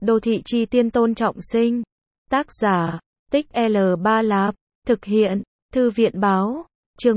Đô thị chi tiên Tôn Trọng Sinh. Tác giả, Tích L Ba Lạp. Thực hiện, Thư viện Báo. Chương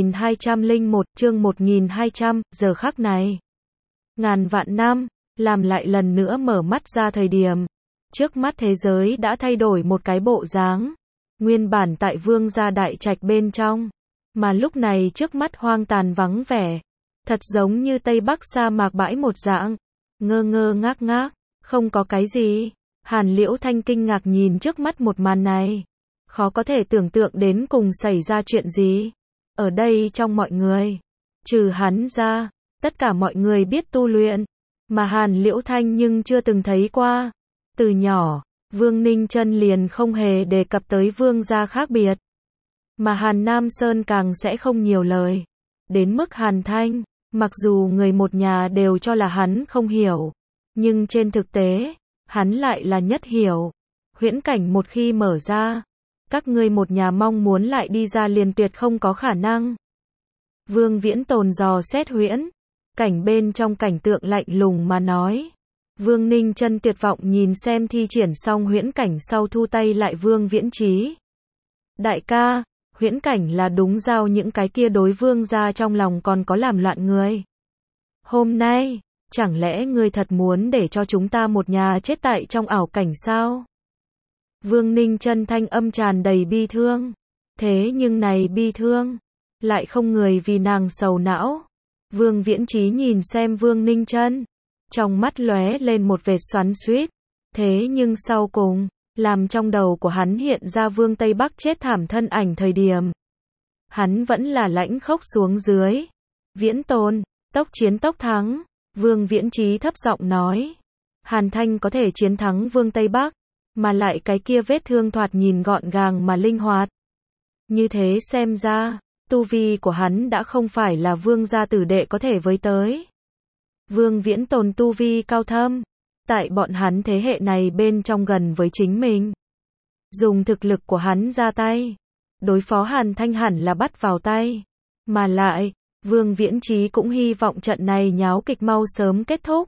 1201, chương 1200, giờ khắc này. Ngàn vạn năm, làm lại lần nữa mở mắt ra thời điểm. Trước mắt thế giới đã thay đổi một cái bộ dáng. Nguyên bản tại vương gia đại trạch bên trong. Mà lúc này trước mắt hoang tàn vắng vẻ. Thật giống như Tây Bắc sa mạc bãi một dạng. Ngơ ngơ ngác ngác, không có cái gì. Hàn Liễu Thanh kinh ngạc nhìn trước mắt một màn này. Khó có thể tưởng tượng đến cùng xảy ra chuyện gì. Ở đây trong mọi người, trừ hắn ra, tất cả mọi người biết tu luyện. Mà Hàn Liễu Thanh nhưng chưa từng thấy qua. Từ nhỏ, Vương Ninh Chân liền không hề đề cập tới vương gia khác biệt. Mà Hàn Nam Sơn càng sẽ không nhiều lời. Đến mức Hàn Thanh, mặc dù người một nhà đều cho là hắn không hiểu. Nhưng trên thực tế, hắn lại là nhất hiểu. Huyễn cảnh một khi mở ra, các ngươi một nhà mong muốn lại đi ra liền tuyệt không có khả năng. Vương Viễn Tồn dò xét huyễn cảnh bên trong cảnh tượng lạnh lùng mà nói. Vương Ninh Chân tuyệt vọng nhìn xem thi triển xong huyễn cảnh sau thu tay lại Vương Viễn Trí. Đại ca, huyễn cảnh là đúng giao những cái kia đối vương gia trong lòng còn có làm loạn người. Hôm nay, chẳng lẽ ngươi thật muốn để cho chúng ta một nhà chết tại trong ảo cảnh sao? Vương Ninh Chân thanh âm tràn đầy bi thương. Thế nhưng này bi thương, lại không người vì nàng sầu não. Vương Viễn Trí nhìn xem Vương Ninh Chân, trong mắt lóe lên một vệt xoắn xuýt. Thế nhưng sau cùng, làm trong đầu của hắn hiện ra Vương Tây Bắc chết thảm thân ảnh thời điểm. Hắn vẫn là lãnh khốc xuống dưới. Viễn Tôn, tốc chiến tốc thắng. Vương Viễn Trí thấp giọng nói. Hàn Thanh có thể chiến thắng Vương Tây Bắc, mà lại cái kia vết thương thoạt nhìn gọn gàng mà linh hoạt. Như thế xem ra, tu vi của hắn đã không phải là vương gia tử đệ có thể với tới. Vương Viễn Tồn tu vi cao thâm, tại bọn hắn thế hệ này bên trong gần với chính mình. Dùng thực lực của hắn ra tay, đối phó Hàn Thanh hẳn là bắt vào tay. Mà lại, Vương Viễn Trí cũng hy vọng trận này nháo kịch mau sớm kết thúc.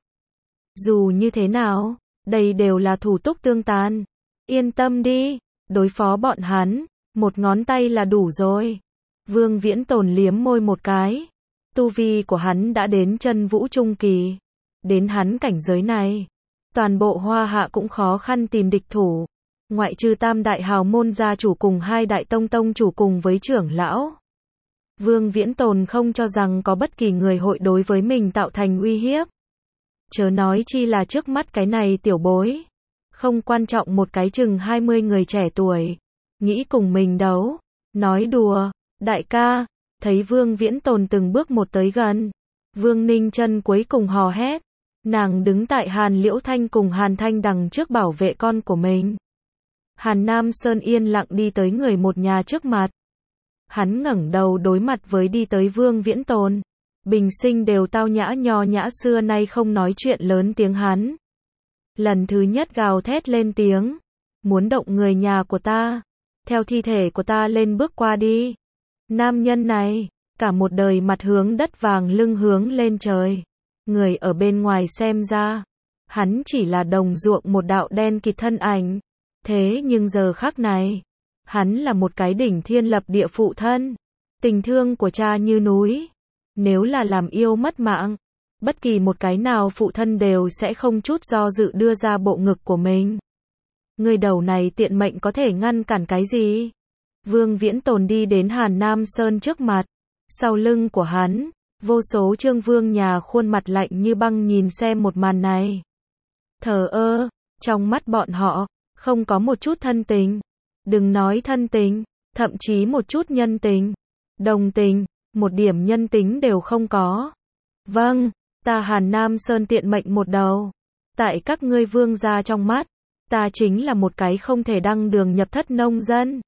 Dù như thế nào, đây đều là thủ túc tương tàn. Yên tâm đi, đối phó bọn hắn, một ngón tay là đủ rồi. Vương Viễn Tồn liếm môi một cái. Tu vi của hắn đã đến chân vũ trung kỳ. Đến hắn cảnh giới này, toàn bộ Hoa Hạ cũng khó khăn tìm địch thủ. Ngoại trừ tam đại hào môn gia chủ cùng hai đại tông tông chủ cùng với trưởng lão. Vương Viễn Tồn không cho rằng có bất kỳ người hội đối với mình tạo thành uy hiếp. Chớ nói chi là trước mắt cái này tiểu bối. Không quan trọng một cái chừng 20 người trẻ tuổi. Nghĩ cùng mình đấu. Nói đùa, đại ca. Thấy Vương Viễn Tồn từng bước một tới gần. Vương Ninh Chân cuối cùng hò hét. Nàng đứng tại Hàn Liễu Thanh cùng Hàn Thanh đằng trước bảo vệ con của mình. Hàn Nam Sơn yên lặng đi tới người một nhà trước mặt. Hắn ngẩng đầu đối mặt với đi tới Vương Viễn Tồn. Bình sinh đều tao nhã nho nhã xưa nay không nói chuyện lớn tiếng hắn. Lần thứ nhất gào thét lên tiếng. Muốn động người nhà của ta. Theo thi thể của ta lên bước qua đi. Nam nhân này, cả một đời mặt hướng đất vàng lưng hướng lên trời. Người ở bên ngoài xem ra, hắn chỉ là đồng ruộng một đạo đen kịt thân ảnh. Thế nhưng giờ khắc này, hắn là một cái đỉnh thiên lập địa phụ thân. Tình thương của cha như núi. Nếu là làm yêu mất mạng, bất kỳ một cái nào phụ thân đều sẽ không chút do dự đưa ra bộ ngực của mình. Người đầu này tiện mệnh có thể ngăn cản cái gì? Vương Viễn Tồn đi đến Hàn Nam Sơn trước mặt. Sau lưng của hắn, vô số trương vương nhà khuôn mặt lạnh như băng nhìn xem một màn này. Thờ ơ, trong mắt bọn họ, không có một chút thân tình. Đừng nói thân tình, thậm chí một chút nhân tình. Đồng tình, một điểm nhân tính đều không có. Vâng, ta Hàn Nam Sơn tiện mệnh một đầu. Tại các ngươi vương gia trong mắt, ta chính là một cái không thể đăng đường nhập thất nông dân.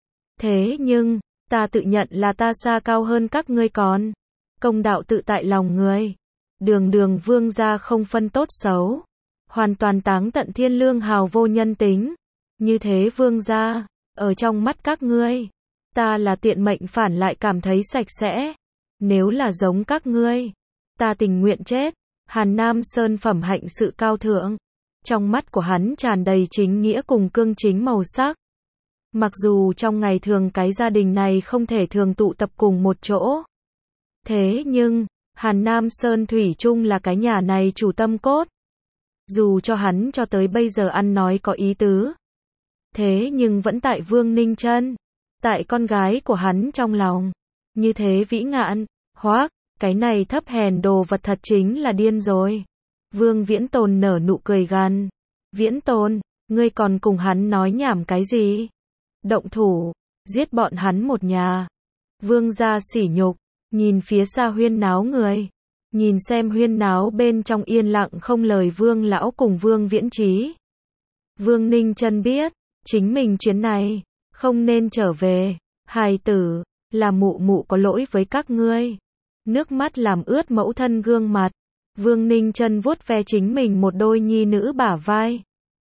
Thế nhưng, ta tự nhận là ta xa cao hơn các ngươi còn. Công đạo tự tại lòng người. Đường đường vương gia không phân tốt xấu. Hoàn toàn táng tận thiên lương hào vô nhân tính. Như thế vương gia, ở trong mắt các ngươi, ta là tiện mệnh phản lại cảm thấy sạch sẽ. Nếu là giống các ngươi, ta tình nguyện chết. Hàn Nam Sơn phẩm hạnh sự cao thượng. Trong mắt của hắn tràn đầy chính nghĩa cùng cương chính màu sắc. Mặc dù trong ngày thường cái gia đình này không thể thường tụ tập cùng một chỗ. Thế nhưng, Hàn Nam Sơn thủy chung là cái nhà này chủ tâm cốt. Dù cho hắn cho tới bây giờ ăn nói có ý tứ. Thế nhưng vẫn tại Vương Ninh Chân, tại con gái của hắn trong lòng. Như thế vĩ ngạn, hoác, cái này thấp hèn đồ vật thật chính là điên rồi. Vương Viễn Tồn nở nụ cười gằn. Viễn Tồn, ngươi còn cùng hắn nói nhảm cái gì? Động thủ, giết bọn hắn một nhà. Vương gia sỉ nhục, nhìn phía xa huyên náo người. Nhìn xem huyên náo bên trong yên lặng không lời Vương lão cùng Vương Viễn Trí. Vương Ninh Chân biết, chính mình chuyến này, không nên trở về. Hài tử, là mụ mụ có lỗi với các ngươi. Nước mắt làm ướt mẫu thân gương mặt. Vương Ninh Chân vuốt ve chính mình một đôi nhi nữ bả vai.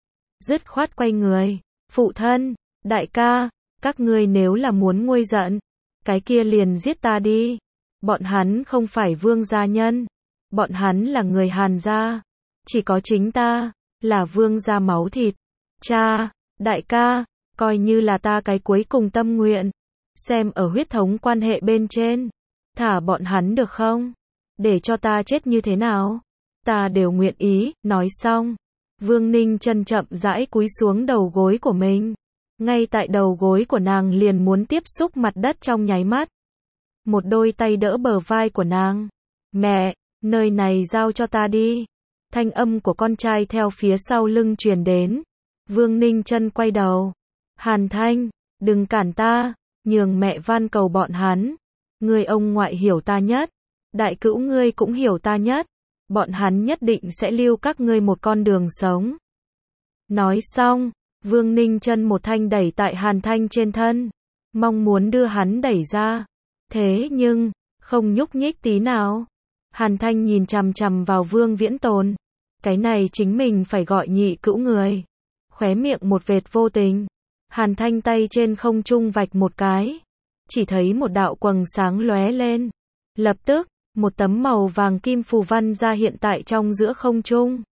Dứt khoát quay người. Phụ thân, đại ca, các ngươi nếu là muốn nguôi giận, cái kia liền giết ta đi. Bọn hắn không phải Vương gia nhân. Bọn hắn là người Hàn gia. Chỉ có chính ta, là Vương gia máu thịt. Cha, đại ca, coi như là ta cái cuối cùng tâm nguyện. Xem ở huyết thống quan hệ bên trên. Thả bọn hắn được không? Để cho ta chết như thế nào? Ta đều nguyện ý. Nói xong, Vương Ninh Chân chậm rãi cúi xuống đầu gối của mình. Ngay tại đầu gối của nàng liền muốn tiếp xúc mặt đất trong nháy mắt. Một đôi tay đỡ bờ vai của nàng. Mẹ, nơi này giao cho ta đi. Thanh âm của con trai theo phía sau lưng truyền đến. Vương Ninh Chân quay đầu. Hàn Thanh, đừng cản ta, nhường mẹ van cầu bọn hắn. Ngươi ông ngoại hiểu ta nhất. Đại cữu ngươi cũng hiểu ta nhất. Bọn hắn nhất định sẽ lưu các ngươi một con đường sống. Nói xong, Vương Ninh Chân một thanh đẩy tại Hàn Thanh trên thân. Mong muốn đưa hắn đẩy ra. Thế nhưng, không nhúc nhích tí nào. Hàn Thanh nhìn chằm chằm vào Vương Viễn Tồn. Cái này chính mình phải gọi nhị cữu người. Khóe miệng một vệt vô tình. Hàn Thanh tay trên không trung vạch một cái. Chỉ thấy một đạo quầng sáng lóe lên. Lập tức, một tấm màu vàng kim phù văn ra hiện tại trong giữa không trung.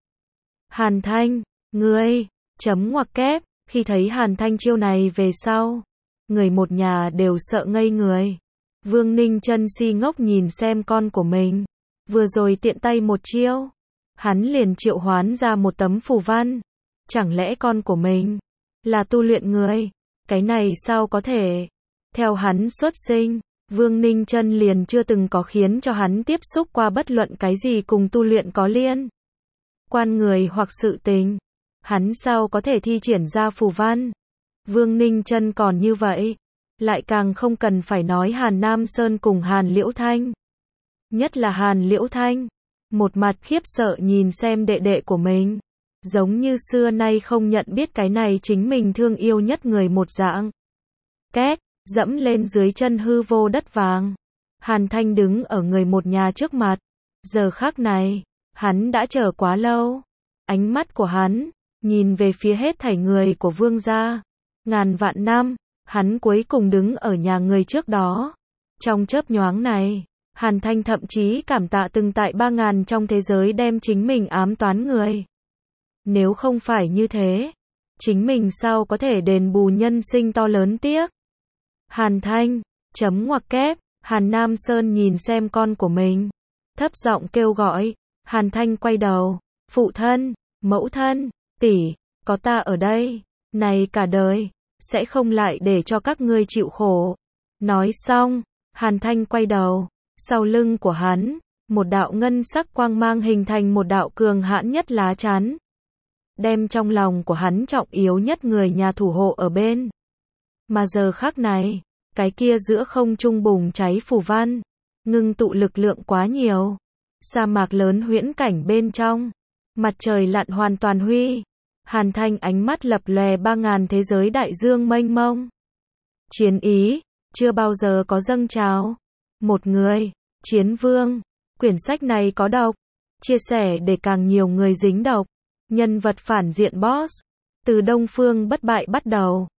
Hàn Thanh, ngươi, chấm ngoặc kép, khi thấy Hàn Thanh chiêu này về sau. Người một nhà đều sợ ngây người. Vương Ninh Chân si ngốc nhìn xem con của mình. Vừa rồi tiện tay một chiêu. Hắn liền triệu hoán ra một tấm phù văn. Chẳng lẽ con của mình là tu luyện người? Cái này sao có thể? Theo hắn xuất sinh, Vương Ninh Chân liền chưa từng có khiến cho hắn tiếp xúc qua bất luận cái gì cùng tu luyện có liên quan người hoặc sự tình. Hắn sao có thể thi triển ra phù văn? Vương Ninh Chân còn như vậy, lại càng không cần phải nói Hàn Nam Sơn cùng Hàn Liễu Thanh. Nhất là Hàn Liễu Thanh, một mặt khiếp sợ nhìn xem đệ đệ của mình, giống như xưa nay không nhận biết cái này chính mình thương yêu nhất người một dạng. Két, dẫm lên dưới chân hư vô đất vàng. Hàn Thanh đứng ở người một nhà trước mặt. Giờ khắc này, hắn đã chờ quá lâu. Ánh mắt của hắn nhìn về phía hết thảy người của Vương gia. Ngàn vạn năm, hắn cuối cùng đứng ở nhà người trước đó. Trong chớp nhoáng này, Hàn Thanh thậm chí cảm tạ từng tại 3000 trong thế giới đem chính mình ám toán người. Nếu không phải như thế, chính mình sao có thể đền bù nhân sinh to lớn tiếc. Hàn Thanh, chấm ngoặc kép, Hàn Nam Sơn nhìn xem con của mình. Thấp giọng kêu gọi. Hàn Thanh quay đầu. Phụ thân, mẫu thân, tỷ, có ta ở đây. Này cả đời, sẽ không lại để cho các ngươi chịu khổ. Nói xong, Hàn Thanh quay đầu. Sau lưng của hắn, một đạo ngân sắc quang mang hình thành một đạo cường hãn nhất lá chắn. Đem trong lòng của hắn trọng yếu nhất người nhà thủ hộ ở bên. Mà giờ khắc này, cái kia giữa không trung bùng cháy phù văn, ngưng tụ lực lượng quá nhiều. Sa mạc lớn huyễn cảnh bên trong, mặt trời lặn hoàn toàn huy. Hàn Thanh ánh mắt lập lòe 3000 thế giới đại dương mênh mông. Chiến ý, chưa bao giờ có dâng trào. Một người, chiến vương. Quyển sách này có độc. Chia sẻ để càng nhiều người dính độc. Nhân vật phản diện boss. Từ Đông Phương bất bại bắt đầu.